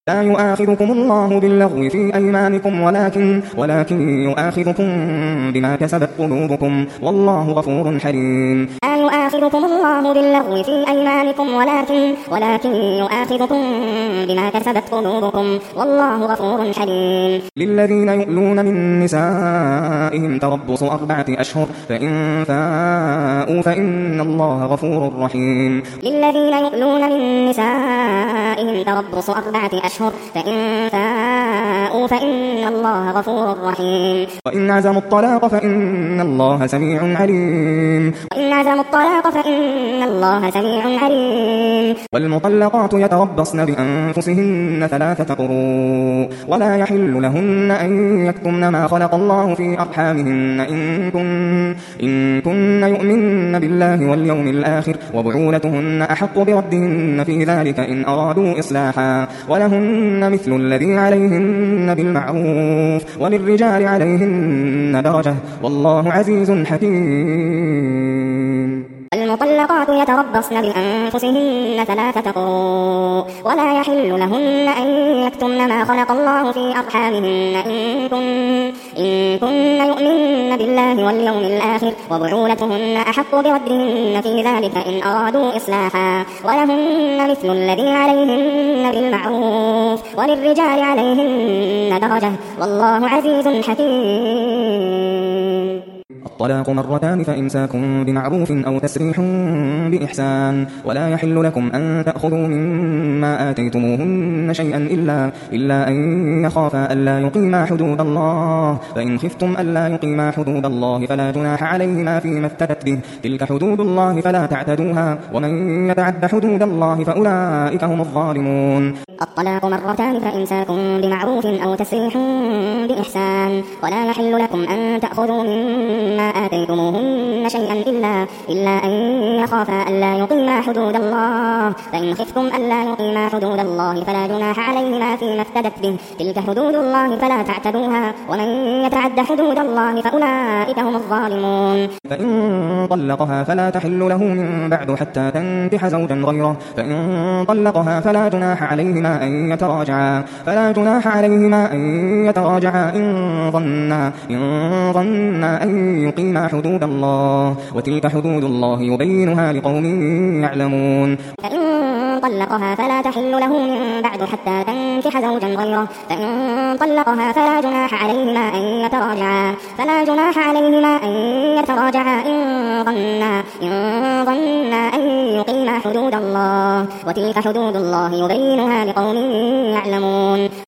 لا يؤاخذكم الله باللغو في أيمانكم ولكن يؤاخذكم بما كسبت قلوبكم والله غفور حليم. لا يؤاخذكم الله باللغو في أيمانكم ولكن يؤاخذكم بما كسبت قلوبكم والله غفور حليم. للذين يؤلون من نسائهم تربص 4 أشهر فإن فاءوا فإن الله غفور رحيم. للذين يؤلون من نسائهم تربص 4 أشهر فإن فاءوا فإن الله غفور رحيم. وإن عزموا الطلاق فإن الله سميع عليم. وإن عزموا الطلاق فإن الله سميع عليم. والمطلقات يتربصن بأنفسهن 3 قروء ولا يحل لهن أن يكتمن ما خلق الله في أرحامهن إن كن يؤمن بالله واليوم الآخر وبعولتهن أحق بردهن في ذلك إن أرادوا إصلاحا ولهن مثل الذي عليهن بالمعروف وللرجال عليهن درجة والله عزيز حكيم. المطلقات يتربصن بأنفسهن 3 قروء ولا يحل لهن أن يكتمن ما خلق الله في أرحامهن إن كن يؤمن بالله واليوم الآخر وبعولتهن أحق بردهن في ذلك إن أرادوا إصلاحا ولهن مثل الذي عليهن بالمعروف وللرجال عليهن درجة والله عزيز حكيم. الطلاق 2 مرتان فإمساكم بمعروف أو تسريح بإحسان ولا يحل لكم أن تأخذوا مما آتيتموهن شيئا إلا أن يخافا ألا يقيما حدود الله فإن خفتم ألا يقيما حدود الله فلا جناح عليهما فيما افتدت به تلك حدود الله فلا تعتدوها ومن يتعد حدود الله فأولئك هم الظالمون. الطلاق 2 مرتان فإمساكم بمعروف أو تسريح بإحسان ولا يحل لكم أن تأخذوا مما آتيتموهن شيئا إلا أن يخافا ألا يقيما حدود الله فإن خفتم ألا يقيما حدود الله فلا جناح عليهما فيما افتدت به تلك حدود الله فلا تعتدوها ومن يتعد حدود الله فأولئك هم الظالمون. فإن طلقها فلا تحل له من بعد حتى تنكح زوجا غيره فإن طلقها فلا جناح عليهما أن يتراجعا إن ظنا أن يقيما حدود الله وتلك حدود الله يبينها لقوم يعلمون. فإن طلقها فلا تحل له من بعد حتى تنكح زوجا غيره فإن طلقها فلا جناح عليهما أن يتراجعا إن ظنا أن يقيما حدود الله وتلك حدود الله يبينها لقوم يعلمون.